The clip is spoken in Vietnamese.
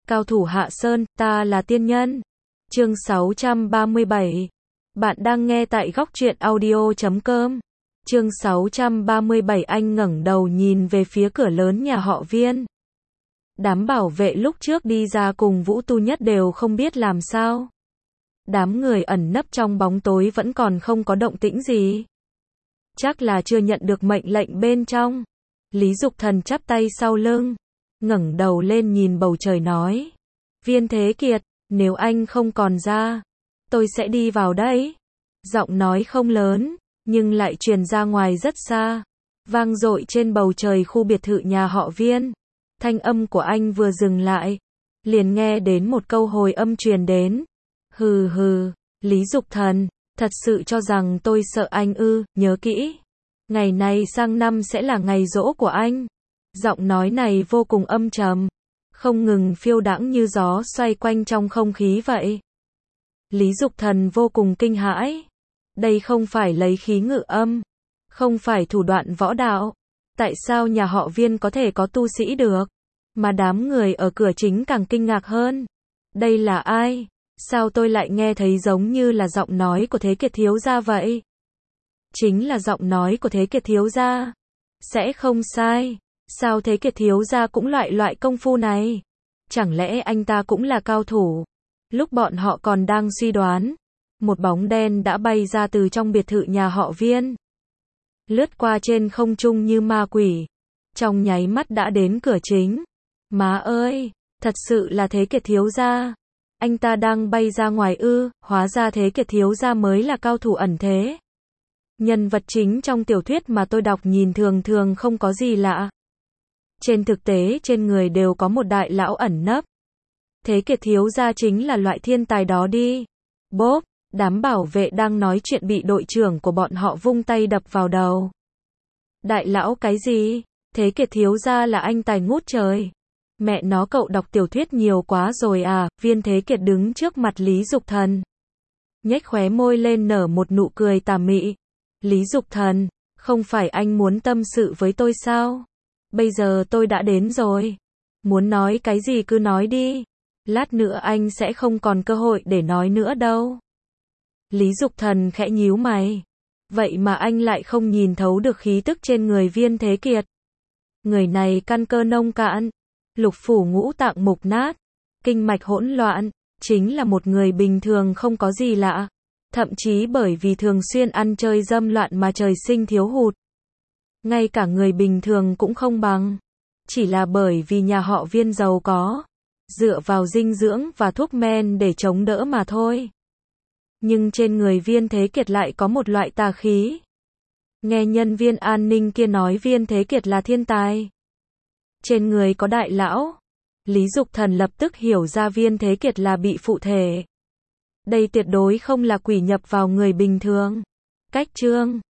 Cao thủ Hạ Sơn, ta là tiên nhân. Chương 637. Bạn đang nghe tại góc truyện audio.com. Chương 637. Anh ngẩng đầu nhìn về phía cửa lớn nhà họ Viên. Đám bảo vệ lúc trước đi ra cùng Vũ Tu Nhất đều không biết làm sao. Đám người ẩn nấp trong bóng tối vẫn còn không có động tĩnh gì. Chắc là chưa nhận được mệnh lệnh bên trong. Lý Dục Thần chắp tay sau lưng, ngẩng đầu lên nhìn bầu trời nói: Viên Thế Kiệt, nếu anh không còn ra, tôi sẽ đi vào đấy. Giọng nói không lớn, nhưng lại truyền ra ngoài rất xa, vang dội trên bầu trời khu biệt thự nhà họ Viên. Thanh âm của anh vừa dừng lại, liền nghe đến một câu hồi âm truyền đến. Hừ hừ, Lý Dục Thần, thật sự cho rằng tôi sợ anh ư? Nhớ kỹ, ngày này sang năm sẽ là ngày giỗ của anh. Giọng nói này vô cùng âm trầm, không ngừng phiêu đãng như gió xoay quanh trong không khí vậy. Lý Dục Thần vô cùng kinh hãi. Đây không phải lấy khí ngự âm, không phải thủ đoạn võ đạo. Tại sao nhà họ Viên có thể có tu sĩ được? Mà đám người ở cửa chính càng kinh ngạc hơn. Đây là ai? Sao tôi lại nghe thấy giống như là giọng nói của Thế Kiệt thiếu gia vậy? Chính là giọng nói của Thế Kiệt thiếu gia. Sẽ không sai. Sao Thế Kiệt thiếu gia cũng loại công phu này? Chẳng lẽ anh ta cũng là cao thủ? Lúc bọn họ còn đang suy đoán, một bóng đen đã bay ra từ trong biệt thự nhà họ Viên, lướt qua trên không trung như ma quỷ, trong nháy mắt đã đến cửa chính. Má ơi, thật sự là Thế Kiệt thiếu gia. Anh ta đang bay ra ngoài ư? Hóa ra Thế Kiệt thiếu gia mới là cao thủ ẩn thế. Nhân vật chính trong tiểu thuyết mà tôi đọc nhìn thường thường không có gì lạ. Trên thực tế trên người đều có một đại lão ẩn nấp. Thế Kiệt thiếu gia chính là loại thiên tài đó đi. Bốp, đám bảo vệ đang nói chuyện bị đội trưởng của bọn họ vung tay đập vào đầu. Đại lão cái gì? Thế Kiệt thiếu gia là anh tài ngút trời. Mẹ nó, cậu đọc tiểu thuyết nhiều quá rồi à? Viên Thế Kiệt đứng trước mặt Lý Dục Thần, nhếch khóe môi lên nở một nụ cười tà mị. Lý Dục Thần, không phải anh muốn tâm sự với tôi sao? Bây giờ tôi đã đến rồi. Muốn nói cái gì cứ nói đi. Lát nữa anh sẽ không còn cơ hội để nói nữa đâu. Lý Dục Thần khẽ nhíu mày. Vậy mà anh lại không nhìn thấu được khí tức trên người Viên Thế Kiệt. Người này căn cơ nông cạn, lục phủ ngũ tạng mục nát, kinh mạch hỗn loạn, chính là một người bình thường không có gì lạ. Thậm chí bởi vì thường xuyên ăn chơi dâm loạn mà trời sinh thiếu hụt. Ngay cả người bình thường cũng không bằng. Chỉ là bởi vì nhà họ Viên giàu có, dựa vào dinh dưỡng và thuốc men để chống đỡ mà thôi. Nhưng trên người Viên Thế Kiệt lại có một loại tà khí. Nghe nhân viên an ninh kia nói Viên Thế Kiệt là thiên tài, trên người có đại lão. Lý Dục Thần lập tức hiểu ra Viên Thế Kiệt là bị phụ thể. Đây tuyệt đối không là quỷ nhập vào người bình thường. Cách chương